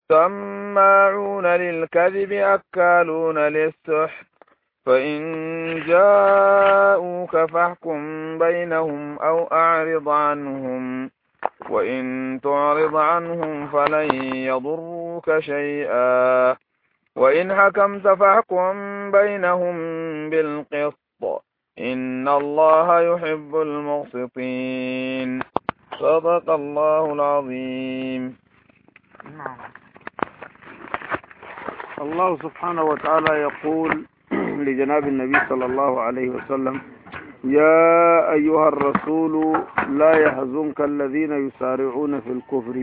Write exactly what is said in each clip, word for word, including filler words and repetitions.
سماعون للكذب أكالون للسحت فإن جاءوك فاحكم بينهم أو أعرض عنهم وإن تعرض عنهم فلن يضروك شيئا وإن حكمت فاحكم بينهم بالقسط إن الله يحب المقسطين. صدق الله العظيم. الله سبحانه وتعالى يقول لجناب النبي صلى الله عليه وسلم: يا أيها الرسول لا يحزنك الذين يسارعون في الكفر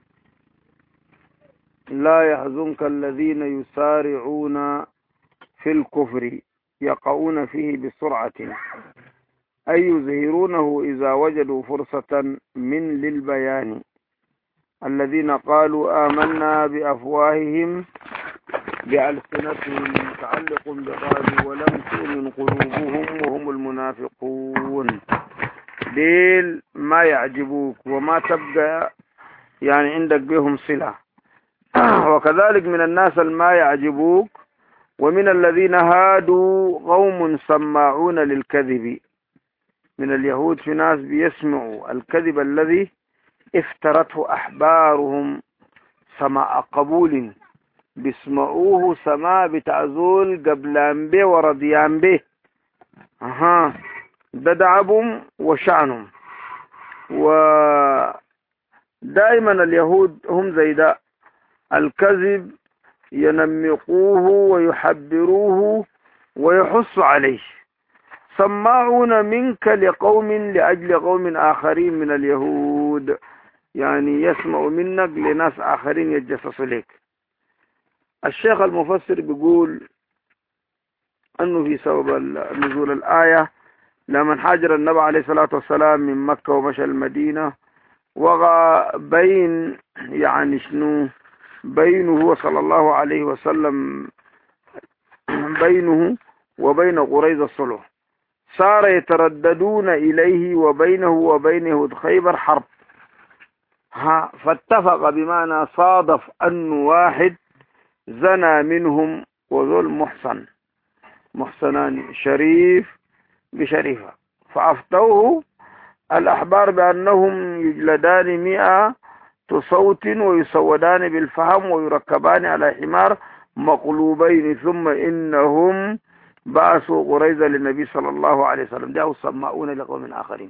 لا يحزنك الذين يسارعون في الكفر يقعون فيه بسرعة أي يظهرونه إذا وجدوا فرصة من للبيان الذين قالوا آمنا بأفواههم بألسنتهم متعلق بقالوا ولم تؤمن قلوبهم وهم المنافقون. ديل ما يعجبوك وما تبقى يعني عندك بهم صلة. وكذلك من الناس ما يعجبوك ومن الذين هادوا قوم سماعون للكذب. من اليهود في ناس بيسمعوا الكذب الذي افترته أحبارهم سماع قبول، بيسمعوه سماع بتعزول قبلان به ورضيان به. أها ده دعبهم وشعنهم. ودائما اليهود هم زي ده، الكذب ينمقوه ويحبروه ويحصوا عليه. سماعون منك لقوم لأجل قوم آخرين من اليهود، يعني يسمع منك لناس آخرين يتجسسوا لك. الشيخ المفسر بيقول أنه في سبب نزول الآية لمن حاجر النبي عليه الصلاة والسلام من مكة ومشى المدينة وغى بين يعني شنو بينه صلى الله عليه وسلم بينه وبين قريظة الصلح، صار يترددون إليه وبينه وبين يهود خيبر حرب. ها فاتفق بمعنى صادف أن واحد زنى منهم وذل محصن محصنان شريف بشريفة، فأفتوه الأحبار بأنهم يجلدان مئة صوت ويسودان بالفهم ويركبان على حمار مقلوبين ثم إنهم بعثوا قريظة للنبي صلى الله عليه وسلم. جاءوا سماؤون لقوم آخرين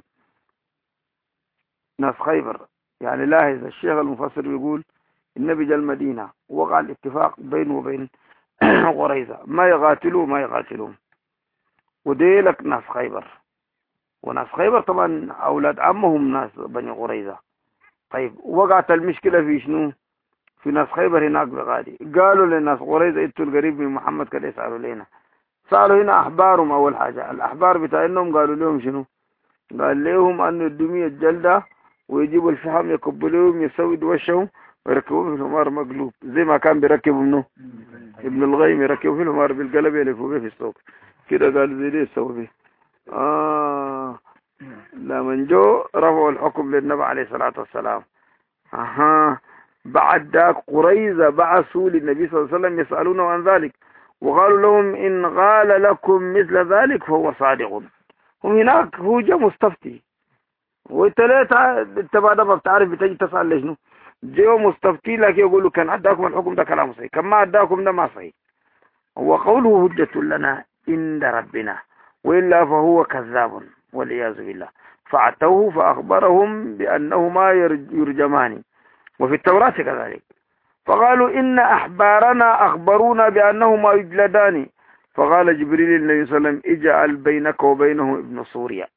ناس خيبر. يعني لاحظ الشيخ المفسر يقول النبي جاء المدينة وقع الاتفاق بينه وبين قريظة ما يقاتلوا ما يقاتلون، وديلك ناس خيبر. وناس خيبر طبعا أولاد عمهم ناس بني قريظة. طيب وقعت المشكلة في شنو؟ في ناس خيبر هناك بغادي. قالوا للناس قريظة انتوا القريب من محمد كده يسألوا لنا. سألوا هنا أحبارهم. أول حاجة الأحبار بتاعهم قالوا لهم شنو؟ قال لهم أن الدمية الجلدة ويجيبوا الفحم يقبلوهم يسودوا وشهم ويركبوه في الحمار مقلوب زي ما كان بيركبوا منه ابن الغيم، يركبوا في الحمار بالقلب يلفوا به في السوق كده. قال زي ليه سووا به. آه لمن جو رفعوا الحكم للنبي عليه الصلاة والسلام. أها بعد ذاك قريظة بعثوا للنبي صلى الله عليه وسلم يسألونه عن ذلك وقالوا لهم إن قال لكم مثل ذلك فهو صادق. هم هناك هو جاء مستفتي وثلاثة انت بعد ما بتعرف بتجي تسأل ليش نو جاء مستفتي لك يقولوا كان عداكم الحكم ده كلام صحيح، كان ما عداكم ده ما صحيح. هو قوله هجة لنا عند ربنا وإلا فهو كذاب والعياذ بالله. فأتوه فأخبرهم بأنهما يرجمان وفي التوراة كذلك. فقالوا إن أحبارنا أخبرونا بأنهما يجلدان. فقال جبريل للنبي صلى الله عليه وسلم اجعل بينك وبينه ابن سوريا.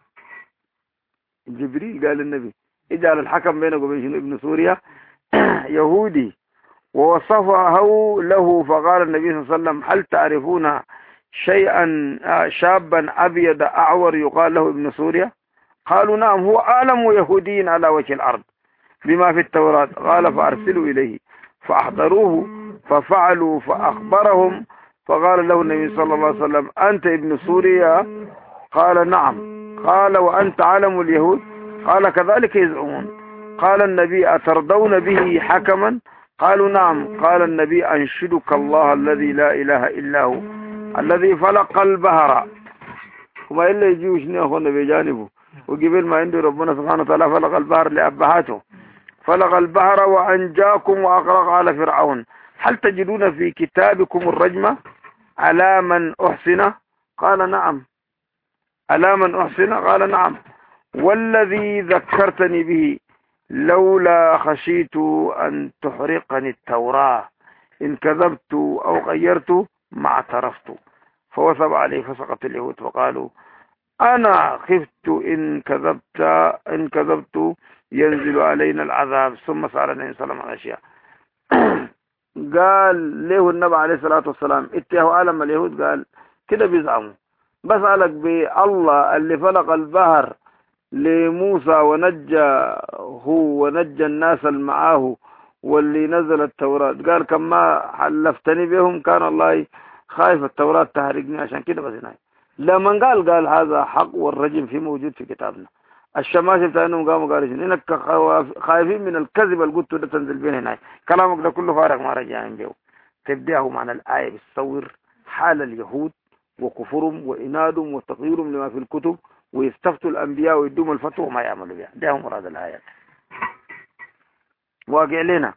جبريل قال للنبي اجعل الحكم بينك وبين ابن سوريا يهودي، ووصفه له. فقال النبي صلى الله عليه وسلم هل تعرفون شيئا شابا أبيض أعور يقال له ابن سوريا؟ قالوا نعم هو أعلم يهودي على وجه الأرض بما في التوراة. قال فأرسلوا إليه فأحضروه ففعلوا فأخبرهم. فقال له النبي صلى الله عليه وسلم أنت ابن سوريا؟ قال نعم. قال وأنت عالم اليهود؟ قال كذلك يزعمون. قال النبي أترضون به حكما؟ قالوا نعم. قال النبي أنشدك الله الذي لا إله إلا هو الذي فلق البحر. وما إلا يجيو شنو أخونا بجانبه، وقبل ما عنده ربنا سبحانه وتعالى فلق البحر لأبهاته، فلق البحر وأنجاكم وأغرق على فرعون. هل تجدون في كتابكم الرجمة على من أحسن؟ قال نعم. على من أحسن؟ قال نعم. والذي ذكرتني به لولا خشيت أن تحرقني التوراة إن كذبت أو غيرت ما اعترفت. فوثب عليه فسقط اليهود وقالوا أنا خفت إن كذبت إن كذبت ينزل علينا العذاب. ثم سأل النبي صلى الله عليه وسلم قال له النبي عليه الصلاة والسلام اتياه عالم اليهود قال كده بيزعموا، بسألك بالله اللي فلق البحر لموسى ونجى هو ونجى الناس اللي معاه واللي نزل التوراة، قال كما حلفتني بهم كان الله خايف التوراة تهرقني عشان كده بس هنا. لما قال قال هذا حق والرجم فيه موجود في كتابنا. الشماسي بتاعهم قاموا قالوا انك خايفين من الكذب اللي قلت ده تنزل بين هنا، كلامك ده كله فارغ ما رجع جو. تبدأه معنى الآية بتصور حال اليهود وكفرهم وإنادهم وتغييرهم لما في الكتب ويستفتوا الأنبياء ويدوم الفتوى وما يعملوا بها. ده هم مراد الآيات. واقع لنا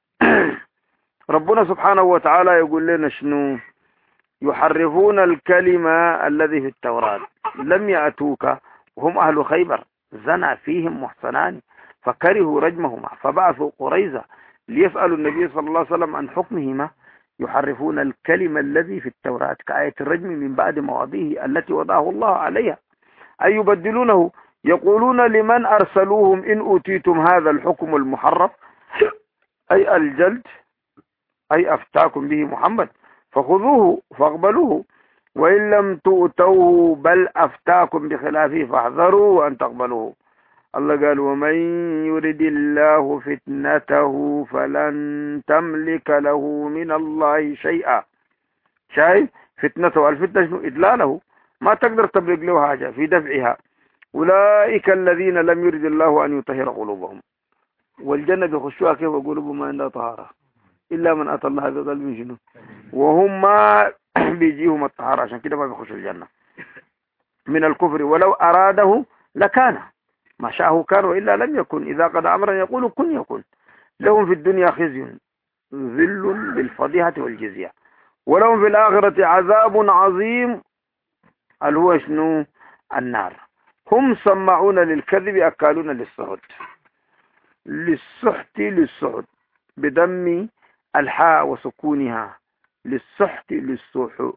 ربنا سبحانه وتعالى يقول لنا شنو؟ يحرفون الكلمة الذي في التوراة. لم يأتوك وهم أهل خيبر زنى فيهم محصنان فكرهوا رجمهما فبعثوا قريظة ليسألوا النبي صلى الله عليه وسلم عن حكمهما. يحرفون الكلمة الذي في التوراة كآية الرجم من بعد مواضيه التي وضعه الله عليها، أي يبدلونه. يقولون لمن أرسلوهم إن أوتيتم هذا الحكم المحرف أي الجلد أي أفتاكم به محمد فخذوه فاقبلوه، وإن لم تؤتوه بل أفتاكم بخلافه فاحذروا أن تقبلوه. الله قال ومن يرد الله فتنته فلن تملك له من الله شيئا. شايف فتنته؟ الفتنة شنو؟ إدلاله، ما تقدر تبلغ له حاجة في دفعها. أولئك الذين لم يرد الله أن يطهر قلوبهم، والجنة بيخشوها كيف قلوبهم ما عندها طهارة إلا من أتى الله بقلب شنو، وهم ما بيجيهم الطهارة عشان كده ما بيخشوا الجنة من الكفر. ولو أراده لكان ما شاءه كان وإلا لم يكن. إذا قد أمرا يقول كن يكن. لهم في الدنيا خزي ذل بالفضيحة والجزية، ولهم في الآخرة عذاب عظيم اللي هو شنو؟ النار. هم سمعون للكذب أكالون للسحت. للسحت للسحت بدم الحاء وسكونها، للسحت للسحت.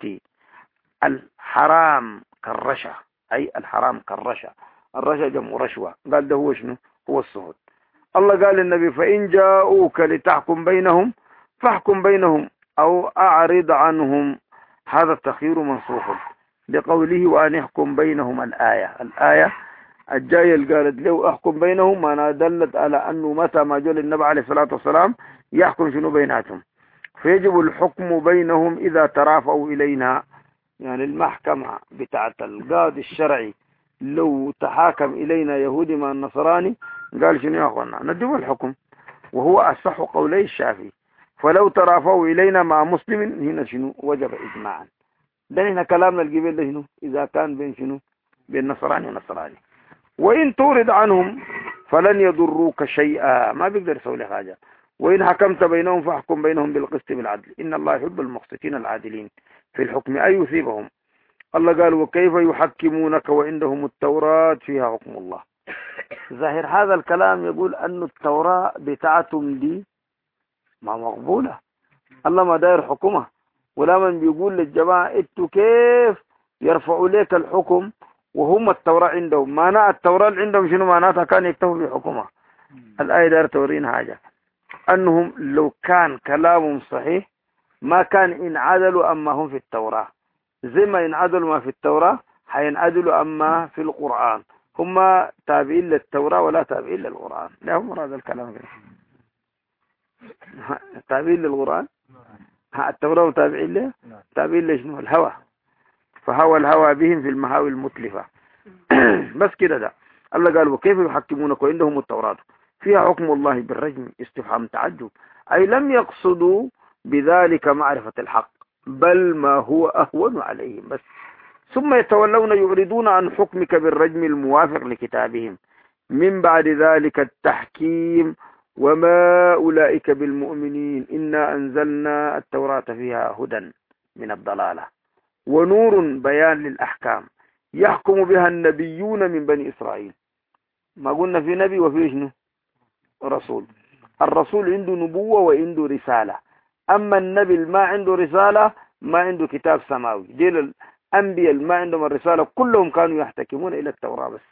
الحرام كالرشا أي الحرام كالرشا، الرشا جمع رشوة. قال ده هو شنو؟ هو السحت. الله قال للنبي فإن جاءوك لتحكم بينهم فاحكم بينهم أو أعرض عنهم. هذا التخيير منصوص لقوله وأن يحكم بينهم. الآية الآية الجاية اللي قالت له أحكم بينهم ما دلت على أنه متى ما جاء النبي عليه الصلاة والسلام يحكم شنو بيناتهم. فيجب الحكم بينهم إذا ترافعوا إلينا، يعني المحكمة بتاعت القاضي الشرعي لو تحاكم إلينا يهودي مع النصراني قال شنو يا أخوانا ندوا الحكم، وهو أصح قولي الشافعي. فلو ترافعوا إلينا مع مسلم هنا شنو وجب إجماعا. ده هنا كلامنا القبيل ده شنو إذا كان بين شنو بين نصراني ونصراني. وإن تورد عنهم فلن يضروك شيئا، ما بيقدر يسوي لك حاجة. وإن حكمت بينهم فاحكم بينهم بالقسط بالعدل إن الله يحب المقسطين العادلين في الحكم أي يثيبهم. الله قال وكيف يحكمونك وعندهم التوراة فيها حكم الله. ظاهر هذا الكلام يقول أن التوراة بتاعتهم دي ما مقبولة، الله ما داير حكمها. ولا من بيقول للجماعة انتوا كيف يرفعوا لك الحكم وهم التوراة عندهم، معنى التوراة عندهم شنو معناتها؟ كان يكتفوا بحكمها. الآية داير تورين حاجة أنهم لو كان كلامهم صحيح ما كان انعدلوا أما هم في التوراة، زي ما ينعدلوا ما في التوراة حينعدلوا أما في القرآن. هم تابعين للتوراة ولا تابعين للقرآن. لا هم هذا الكلام تابعين للقرآن، التوراة تابعين له، تابعين لشنو؟ الهوى. فهوى الهوى بهم في المهاوي المتلفة. بس كده ده الله قال وكيف يحكمونك وعندهم التوراة فيها حكم الله بالرجم. استفهام تعجب أي لم يقصدوا بذلك معرفة الحق، بل ما هو أهون عليهم بس. ثم يتولون يعرضون عن حكمك بالرجم الموافق لكتابهم من بعد ذلك التحكيم، وما أولئك بالمؤمنين، إنا أنزلنا التوراة فيها هدى من الضلالة ونور بيان للأحكام يحكم بها النبيون من بني إسرائيل. ما قلنا في نبي وفي شنو؟ رسول. الرسول عنده نبوة وعنده رسالة، أما النبي ما عنده رسالة ما عنده كتاب سماوي. ديل الأنبياء ما عندهم الرسالة كلهم كانوا يحتكمون إلى التوراة بس.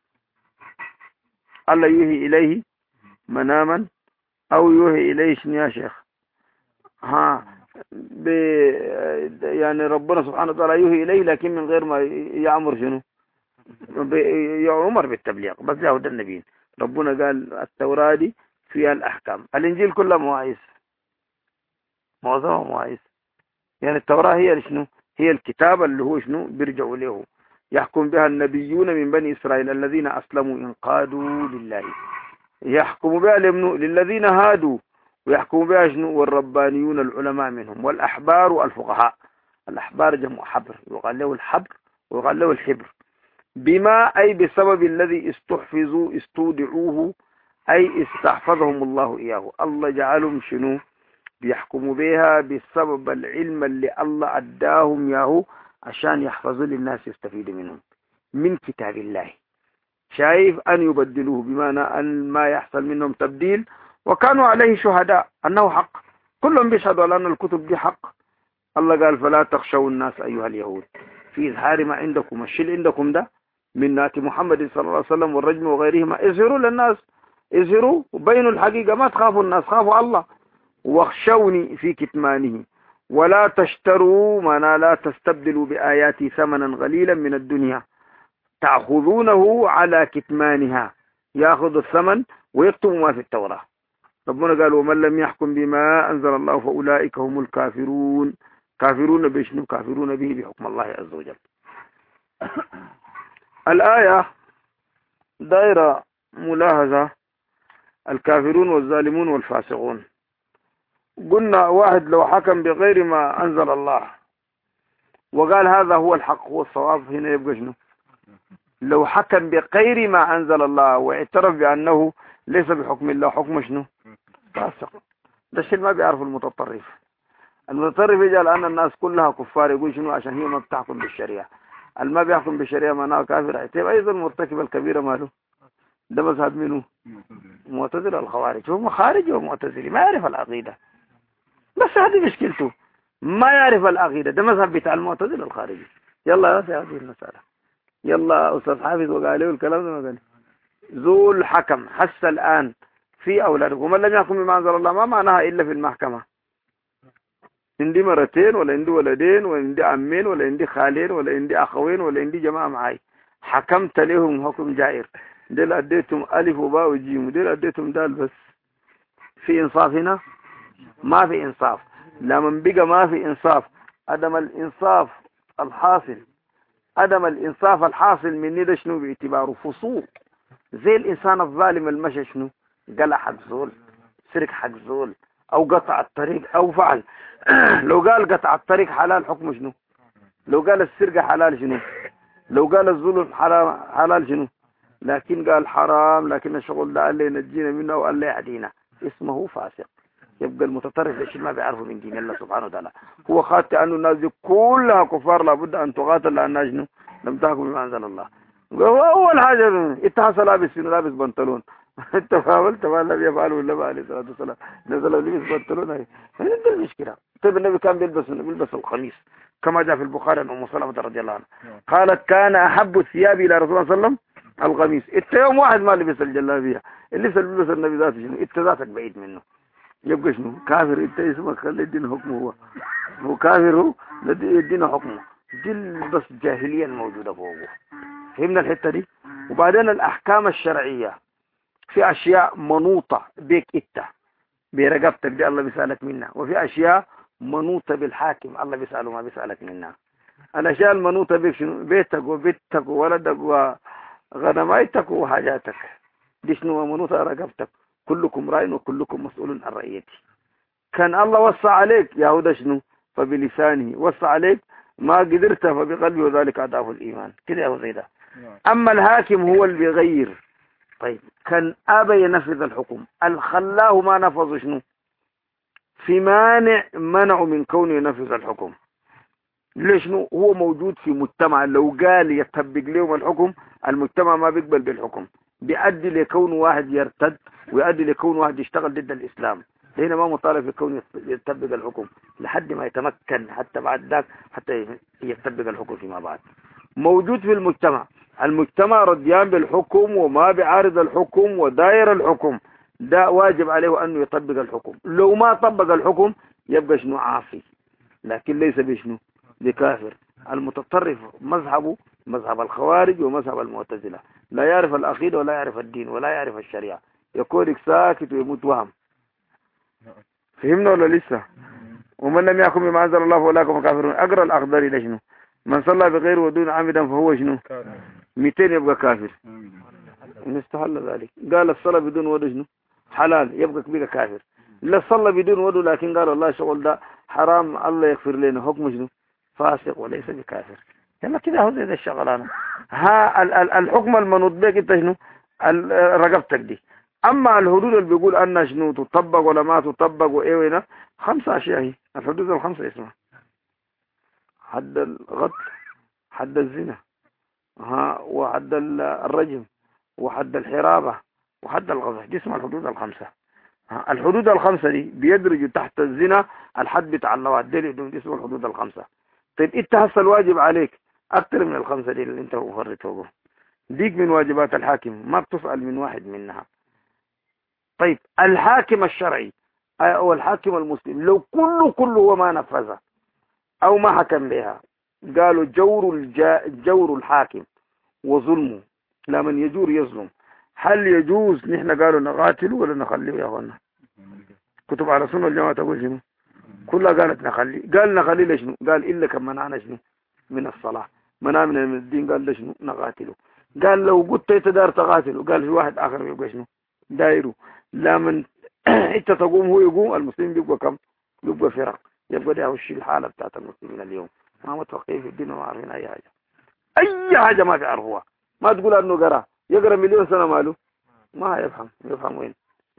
الله يوحي إليه مناما أو يوحي إليه شنو يا شيخ؟ ها ب يعني ربنا سبحانه وتعالى يوحي إليه لكن من غير ما يأمر شنو؟ يأمر بالتبليغ بس. ده هدى النبيين. ربنا قال التوراة دي فيها الأحكام. الإنجيل كلها مواعيز، معظمها مواعيز. يعني التوراة هي شنو؟ هي الكتاب اللي هو شنو بيرجعوا له، يحكم بها النبيون من بني إسرائيل الذين أسلموا انقادوا لله. يحكم بها للذين هادوا، ويحكم بها شنو؟ والربانيون العلماء منهم، والأحبار الفقهاء. الأحبار جمع حبر، يقال له الحبر ويقال له الحبر. بما أي بسبب الذي استحفظوا استودعوه، أي استحفظهم الله إياه. الله جعلهم شنو؟ بيحكموا بها بسبب العلم اللي الله أداهم ياهو عشان يحفظوا للناس يستفيدوا منهم من كتاب الله. شايف أن يبدلوه بمعنى أن ما يحصل منهم تبديل، وكانوا عليه شهداء أنه حق. كلهم بيشهدوا على أن الكتب دي حق. الله قال فلا تخشوا الناس أيها اليهود في إظهار ما عندكم، الشيء عندكم ده من نات محمد صلى الله عليه وسلم والرجم وغيرهما، اظهروا للناس، اظهروا وبينوا الحقيقة، ما تخافوا الناس، خافوا الله. واخشوني في كتمانه ولا تشتروا، ما لا تستبدلوا بآياتي ثمنا قليلا من الدنيا تأخذونه على كتمانها. يأخذ الثمن ويكتم ما في التوراة. ربنا قال ومن لم يحكم بما أنزل الله فأولئك هم الكافرون. كافرون بشنو؟ كافرون به بحكم الله عز وجل. الآية دائرة ملاحظة الكافرون والظالمون والفاسقون. قلنا واحد لو حكم بغير ما أنزل الله وقال هذا هو الحق هو الصواب، هنا يبقى شنو؟ لو حكم بغير ما أنزل الله واعترف بأنه ليس بحكم الله، حكم شنو؟ فاسق. ده الشيء ما بيعرف المتطرف. المتطرف يجعل أن الناس كلها كفار، يقول شنو؟ عشان هي ما بتحكم بالشريعة. اللي ما بيحكم بالشريعة معناه كافر. اعتبر أيضا مرتكب الكبيرة ماله؟ ده مذهب منه؟ معتزل الخوارج. هو خارجي ومعتزلي ما يعرف العقيدة، بس هذه مشكلته، ما يعرف العقيدة. ده مذهب بتاع المعتزل الخارجي. يلا يا في هذه المسألة، يلا أستاذ حافظ وقال له الكلام ده. ما قال ذو الحكم حس الآن في أولاده، ومن لم يحكم بما أنزل الله ما معناها إلا في المحكمة. عندي مرتين ولا عندي ولدين ولا عندي عمين ولا عندي خالين ولا عندي أخوين ولا عندي جماعة معي، حكمت لهم حكم جائر، ديل أديتم ألف وباء وجيم، ديل أديتم دال بس. في إنصاف هنا؟ ما في إنصاف. لمن بقى ما في إنصاف، عدم الإنصاف الحاصل، عدم الإنصاف الحاصل من ده شنو؟ باعتباره فسوق. زي الإنسان الظالم المشى شنو؟ قلع حق زول، سرق حق زول، أو قطع الطريق أو فعل. لو قال قطع الطريق حلال حكمه شنو؟ لو قال السرقة حلال شنو؟ لو قال الظلم حلال حلال شنو؟ لكن قال حرام، لكن الشغل ده قال لي نجينا منه وقال لي يعدينا، اسمه فاسق. يبقى المتطرف الشيء ما بيعرفه من دين الله سبحانه وتعالى. هو خاطئ أنه الناس دي كلها كفار، لابد أن تقاتل لأنها شنو؟ لم تحكم بما أنزل الله. أول حاجة اتحس لابس شنو؟ لابس بنطلون. انت فاولت ما الذي يفعله النبي عليه الصلاه والسلام، نزل لبس بنطلون. هي دي المشكله. طيب النبي كان بيلبس بيلبس القميص كما جاء في البخاري عن ام سلمة رضي الله عنها قالت كان احب الثياب الى رسول الله صلى الله عليه وسلم القميص. انت يوم واحد ما لبس الجلابيه، اللي لبس النبي ذاته شنو؟ انت ذاتك بعيد منه. يبقى شنو؟ كافر. انت اسمك خلي الدين حكمه، هو هو كافر، هو الدين حكمه. دي بس جاهليه موجوده فوقه. فهمنا الحته دي؟ وبعدين الاحكام الشرعيه في أشياء منوطة بيك إنت برقبتك دي الله بيسألك منها، وفي أشياء منوطة بالحاكم الله بيسأله ما بيسألك منها. الأشياء المنوطة بيك شنو؟ بيتك وبيتك وولدك وغنمايتك وحاجاتك دي شنو؟ منوطة رقبتك. كلكم راء وكلكم مسؤول عن رعيته. كان الله وصى عليك يهودا شنو فبلسانه، وصى عليك ما قدرت فبقلبه، وذلك أضعف الإيمان كده هو زي ده. أما الحاكم هو اللي بيغير. طيب كان أبى ينفذ الحكم، الخلاه ما نفذ شنو؟ في مانع منعه من كونه ينفذ الحكم. ليش؟ شنو؟ هو موجود في مجتمع لو قال يطبق لهم الحكم المجتمع ما بيقبل بالحكم، بيؤدي لكون واحد يرتد ويؤدي لكون واحد يشتغل ضد الإسلام. هنا ما مطالب بكون يطبق الحكم لحد ما يتمكن، حتى بعد ذاك حتى يطبق الحكم فيما بعد. موجود في المجتمع، المجتمع رديان بالحكم وما بيعارض الحكم وداير الحكم، ده واجب عليه أنه يطبق الحكم. لو ما طبق الحكم يبقى شنو؟ عاصي، لكن ليس بشنو؟ بكافر. المتطرف مذهبه مذهب الخوارج ومذهب المعتزلة، لا يعرف العقيدة ولا يعرف الدين ولا يعرف الشريعة، يكون ساكت ويموت وهم. فهمنا ولا لسه؟ ومن لم يحكم بما انزل الله فاولئك هم كافرون. اقرا الاخضري ده شنو؟ من صلى بغير ودون عمدا فهو شنو؟ مئتين يبقى كافر. نستحل ذلك. قال الصلاة بدون وضوء شنو؟ حلال، يبقى كبير كافر. لا صلى بدون وضوء لكن قال الله شغل ده حرام الله يغفر لنا، حكم شنو؟ فاسق وليس بكافر. يلا كده هو زي ده الشغلانه. ها الحكم المنوط بك انت شنو؟ رقبتك دي. اما الحدود اللي بيقول ان شنو تطبق ولا ما تطبق وايه وهنا خمسه اشياء، هي الحدود الخمسه اسمها حد الغدر، حد الزنا، ها وحد الرجم، وحد الحرابه، وحد القذف. دي اسمها الحدود الخمسه. ها الحدود الخمسه دي بيدرجوا تحت الزنا الحد بتاع اللواط، دي اسمها الحدود الخمسه. طيب انت هسه الواجب عليك اكثر من الخمسه دي اللي انت مفرط فوقهم، ديك من واجبات الحاكم ما بتسأل من واحد منها. طيب الحاكم الشرعي او الحاكم المسلم لو كله كله هو ما نفذها او ما حكم بها، قالوا جور الجا جور الحاكم وظلمه، لا من يجور يظلم. هل يجوز نحن قالوا نقاتله ولا نخليه يا اخوانا؟ كتب على سنة الجماعة تقول شنو؟ كلها قالت نخليه. قال نخليه ليش؟ قال إلا كم منعنا شنو من الصلاة، منع من الدين. قال ليش نقاتله؟ قال لو قلت انت دار تقاتله، قال في واحد آخر يبقى شنو دايره. لا من انت تقوم هو يقوم، المسلمين بيبقى كم؟ بيبقى فرق. يبقى ده هو الشيء الحالة بتاعت المسلمين اليوم، ما متفقين في الدين وما عارفين أي حاجة، أي حاجة ما بيعرفوها. ما تقول أنه قرأ، يقرأ مليون سنة ماله ما يفهم. يفهم وين؟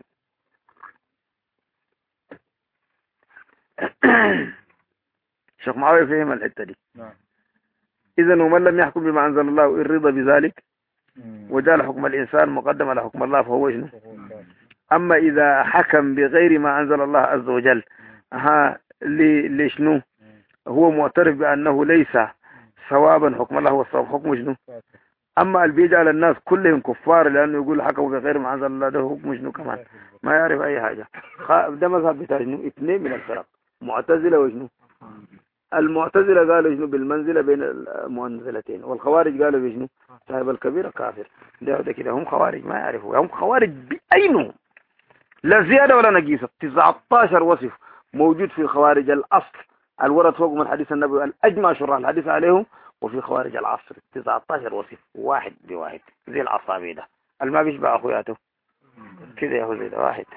شيخ معاوية فهم الحتة دي. إذن ومن لم يحكم بما أنزل الله الرضا بذلك وجعل حكم الإنسان مقدم على حكم الله فهو شنو؟ أما إذا حكم بغير ما أنزل الله عز وجل ها لشنو؟ هو معترف بأنه ليس صوابا حكم الله هو الصواب، حكم شنو؟ أما اللي بيجعل الناس كلهم كفار لأنه يقول حكموا بغير ما أنزل الله ده حكم شنو كمان؟ ما يعرف أي حاجة. ده مذهب بتاع شنو؟ اثنين من الفرق، معتزلة وشنو؟ المعتزلة قالوا شنو بالمنزلة بين المنزلتين، والخوارج قالوا بشنو؟ صاحب الكبيرة كافر. ده ده كده هم خوارج ما يعرفوا، هم خوارج بعينهم لا زيادة ولا نقيصة. تسعة عشر وصف موجود في خوارج الأصل الورد فوق من حديث النبي الأجمع شرح الحديث عليهم، وفي خوارج العصر تسعة عشر وصف واحد بواحد زي العصابي ده الما بيشبع أخوياته كده يا هو زي ده واحد.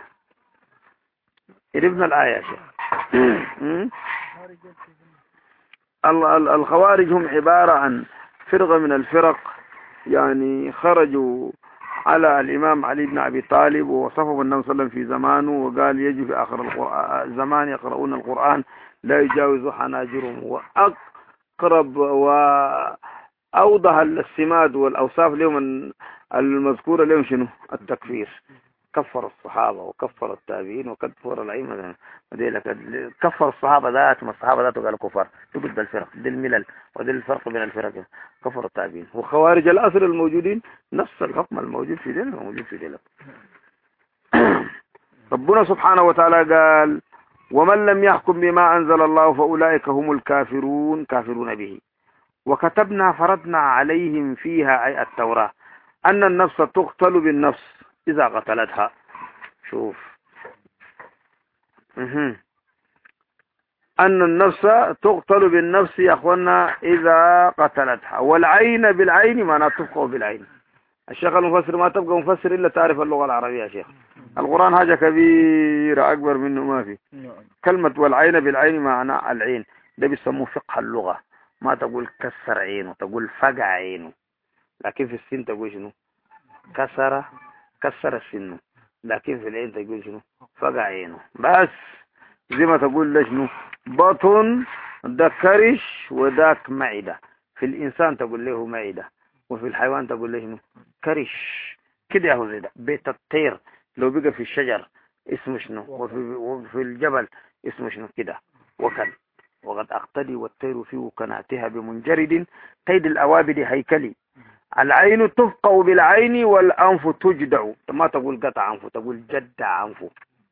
ابن الآية يا شيخ. الخوارج هم عبارة عن فرقة من الفرق، يعني خرجوا على الإمام علي بن أبي طالب ووصفه النبي صلى الله عليه وسلم في زمانه، وقال يجي في آخر الزمان يقرؤون القرآن لا يجاوز حناجرهم. وأقرب وأوضح السمات والأوصاف لهم المذكورة لهم شنو؟ التكفير. كفر الصحابة وكفر التابعين وكفر الأئمة، كفر الصحابة ذاتهم، الصحابة ذاتهم قالوا كفار. تقول بالفرق دي الملل ودي الفرق بين الفرق، كفر التابعين. وخوارج الأصل الموجودين نفس الحكم الموجود في دين الموجود في دين. ربنا سبحانه وتعالى قال ومن لم يحكم بما أنزل الله فأولئك هم الكافرون كافرون به. وكتبنا فرضنا عليهم فيها أي التوراة أن النفس تقتل بالنفس إذا قتلتها. شوف أه. أن النفس تقتل بالنفس يا أخوانا إذا قتلتها، والعين بالعين ما تبقى بالعين. الشيخ المفسر ما تبقى مفسر إلا تعرف اللغة العربية يا شيخ، القرآن حاجة كبيرة أكبر منه ما في. كلمة والعين بالعين معنى العين، ده بيسموه فقه اللغة. ما تقول كسر عينه، تقول فقع عينه. لكن في السن تقول شنو؟ كسر كسر السن. لكن في العين تقول شنو؟ فقع عينه. بس زي ما تقول ده شنو؟ بطن، ده كرش وذاك معدة. في الإنسان تقول له معدة، وفي الحيوان تقول له شنو؟ كرش. كده يا هو زي ده. بيت الطير لو بقى في الشجر اسمه شنو؟ وفي, وفي الجبل اسمه شنو كده؟ وكل. وقد أقتدي والطير في وكناتها بمنجرد قيد الأوابد هيكلي. العين تفقع بالعين والأنف تجدع. ما تقول قطع أنف، تقول جدع أنف.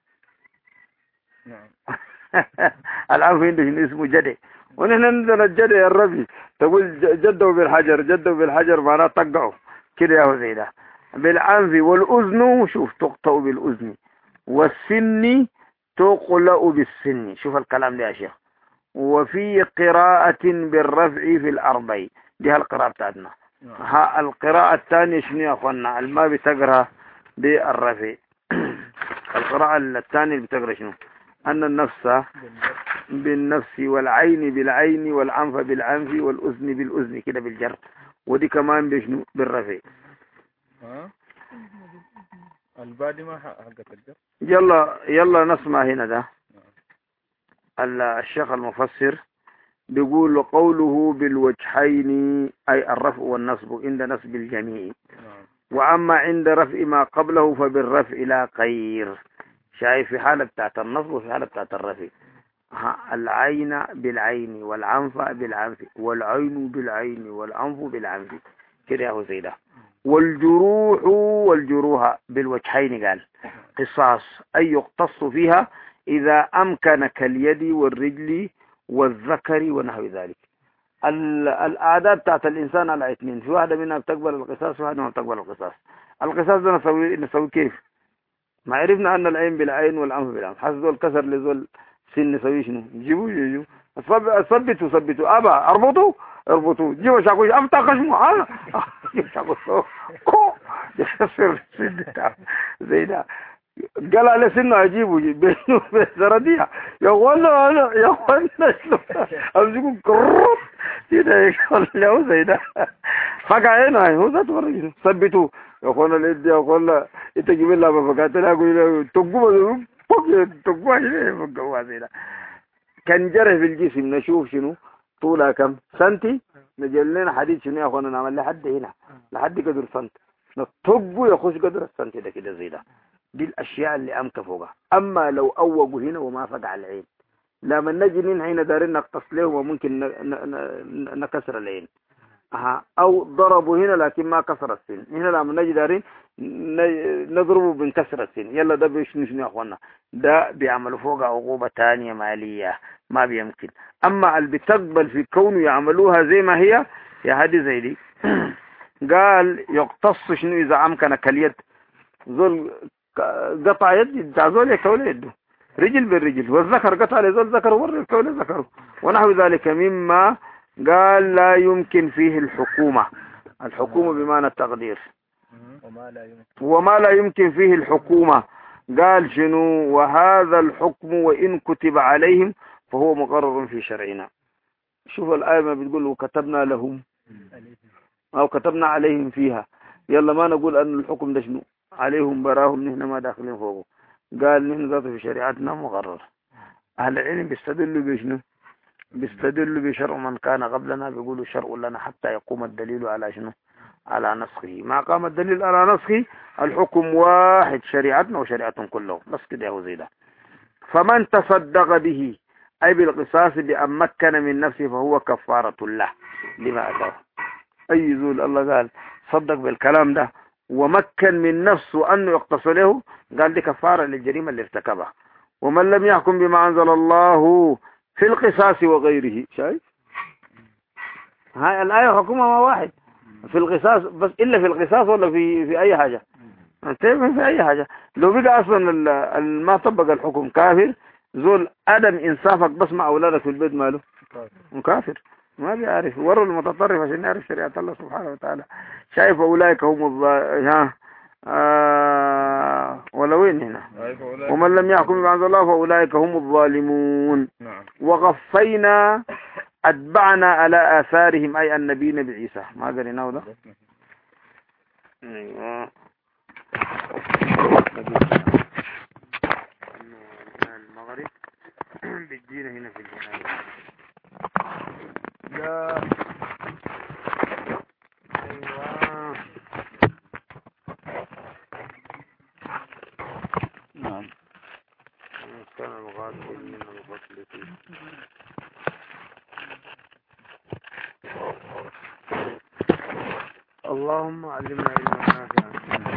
الأنف عنده اسمه جدع. ونحن عندنا الجدع يا الربي تقول جدوا بالحجر، جدوا بالحجر معناه طقعوا كده يا هو زي ده. بالأنف. والأذن شوف تقطع بالأذن، والسن تقلأ بالسن. شوف الكلام ده يا شيخ. وفي قراءة بالرفع في الأربع. دي القراءة بتاعتنا. ها القراءة الثانية شنو يا أخوانا؟ الما بتقرأ بالرفع. القراءة الثانية اللي بتقرأ شنو؟ أن النفس بالنفس، والعين بالعين، والعنف بالعنف، والأذن بالأذن كده بالجر. ودي كمان بشنو؟ بالرفع. ها البادي ما حقت الجر. يلا يلا نسمع هنا ده. الشيخ المفسر بيقول قوله بالوجهين أي الرفع والنصب عند نصب الجميع. وأما عند رفع ما قبله فبالرفع لا غير. شايف في حالة بتاعت النصب وفي حالة بتاعت الرفع. العين بالعين، والعنف بالعنف، والعين بالعين، والعنف بالعنف كده يا هو سيدة. والجروح والجروح بالوجهين قال قصاص أي يقتص فيها إذا أمكن كاليد والرجل والذكر ونحو ذلك. الأعداد بتاعت الإنسان على اثنين، في واحدة منها بتقبل القصاص وفي واحدة ما بتقبل القصاص. القصاص ده نسوي نسوي كيف؟ ما عرفنا أن العين بالعين والأنف بالأنف. حسب الكسر لزول سن نسوي شنو؟ جيبوا جيبوا ثبتوا ثبتوا أبا اربطوا اربطوا جيبوا شاكوش أفتح خشمه ها جيبوا شاكوش كو يخسر سن زي ده. قال على سنه عجيبه بينه بزردية يا ولا انا يا ولا امسكوا كروت كده يقول له زي ده فقع هنا هو ذات ورجل ثبتوا يا اخوانا اليد يا اخوانا انت جيب لها بفقاتنا اقول له تقوا تقوا هنا فقوا زي ده. كان جرح في الجسم نشوف شنو طولها كم سنتي، نجلنا حديد شنو يا اخوانا نعمل لحد هنا لحد قدر سنت نطقوا يخش قدر السنت ده كده زي ده. دي الأشياء اللي أمك فوقها. أما لو أوجوا هنا وما فقع العين لما نجي من حين دارين نقتص له وممكن نكسر العين. أها. أو ضربوا هنا لكن ما كسر السن. هنا لما نجي دارين نضربه بنكسر السن. يلا ده بيشنو شنو يا أخوانا؟ ده بيعملوا فوق عقوبة تانية مالية ما بيمكن. أما اللي بتقبل في كونه يعملوها زي ما هي يا هذه زي دي. قال يقتص شنو إذا أمكن كاليد زول قطع يد بتاع زول يكول يده رجل بالرجل، والذكر قطع لزول ذكر ور يكول ذكره ونحو ذلك مما قال لا يمكن فيه الحكومة. الحكومة بمعنى التقدير. وما لا يمكن وما لا يمكن فيه الحكومة. قال شنو؟ وهذا الحكم وإن كتب عليهم فهو مقرر في شرعنا. شوف الآية ما بتقول وكتبنا لهم أو كتبنا عليهم فيها. يلا ما نقول أن الحكم ده شنو عليهم براهم نحن ما داخلين فوقه. قال نحن ذاته في شريعتنا مقرر. أهل العلم بيستدلوا بشنو؟ بيستدلوا بشرع من كان قبلنا. بيقولوا شرع لنا حتى يقوم الدليل على شنو؟ على نسخه. ما قام الدليل على نسخه الحكم واحد شريعتنا وشريعتهم كلهم بس كده يا زي ده. فمن تصدق به أي بالقصاص بأن مكن من نفسه فهو كفارة له لما أتاه. أي زول الله قال صدق بالكلام ده ومكن من نفسه أنه يقتص له قال دي كفارة للجريمة اللي ارتكبها. ومن لم يحكم بما أنزل الله في القصاص وغيره. شايف هاي الآية حكمها ما واحد في القصاص بس إلا في القصاص ولا في في أي حاجة انت في أي حاجة. لو بقى أصلا ما طبق الحكم كافر زول أدم إنصافك بس مع أولادك في البيت ماله مكافر ما بيعرف. وروا المتطرف عشان يعرف شريعة الله سبحانه وتعالى. شايف أولئك هم ها آه ولا وين هنا؟ أي فأولئك ومن لم يحكم بما أنزل الله فأولئك هم الظالمون. نعم. وغفينا أتبعنا على آثارهم أي النبي بعيسى. ما قريناه ده؟ أيوة. المغرب بتجينا هنا في الجنة. لا أيوة. نعم. كان الغافل من الغفل فيه. اللهم علمنا علما نافعا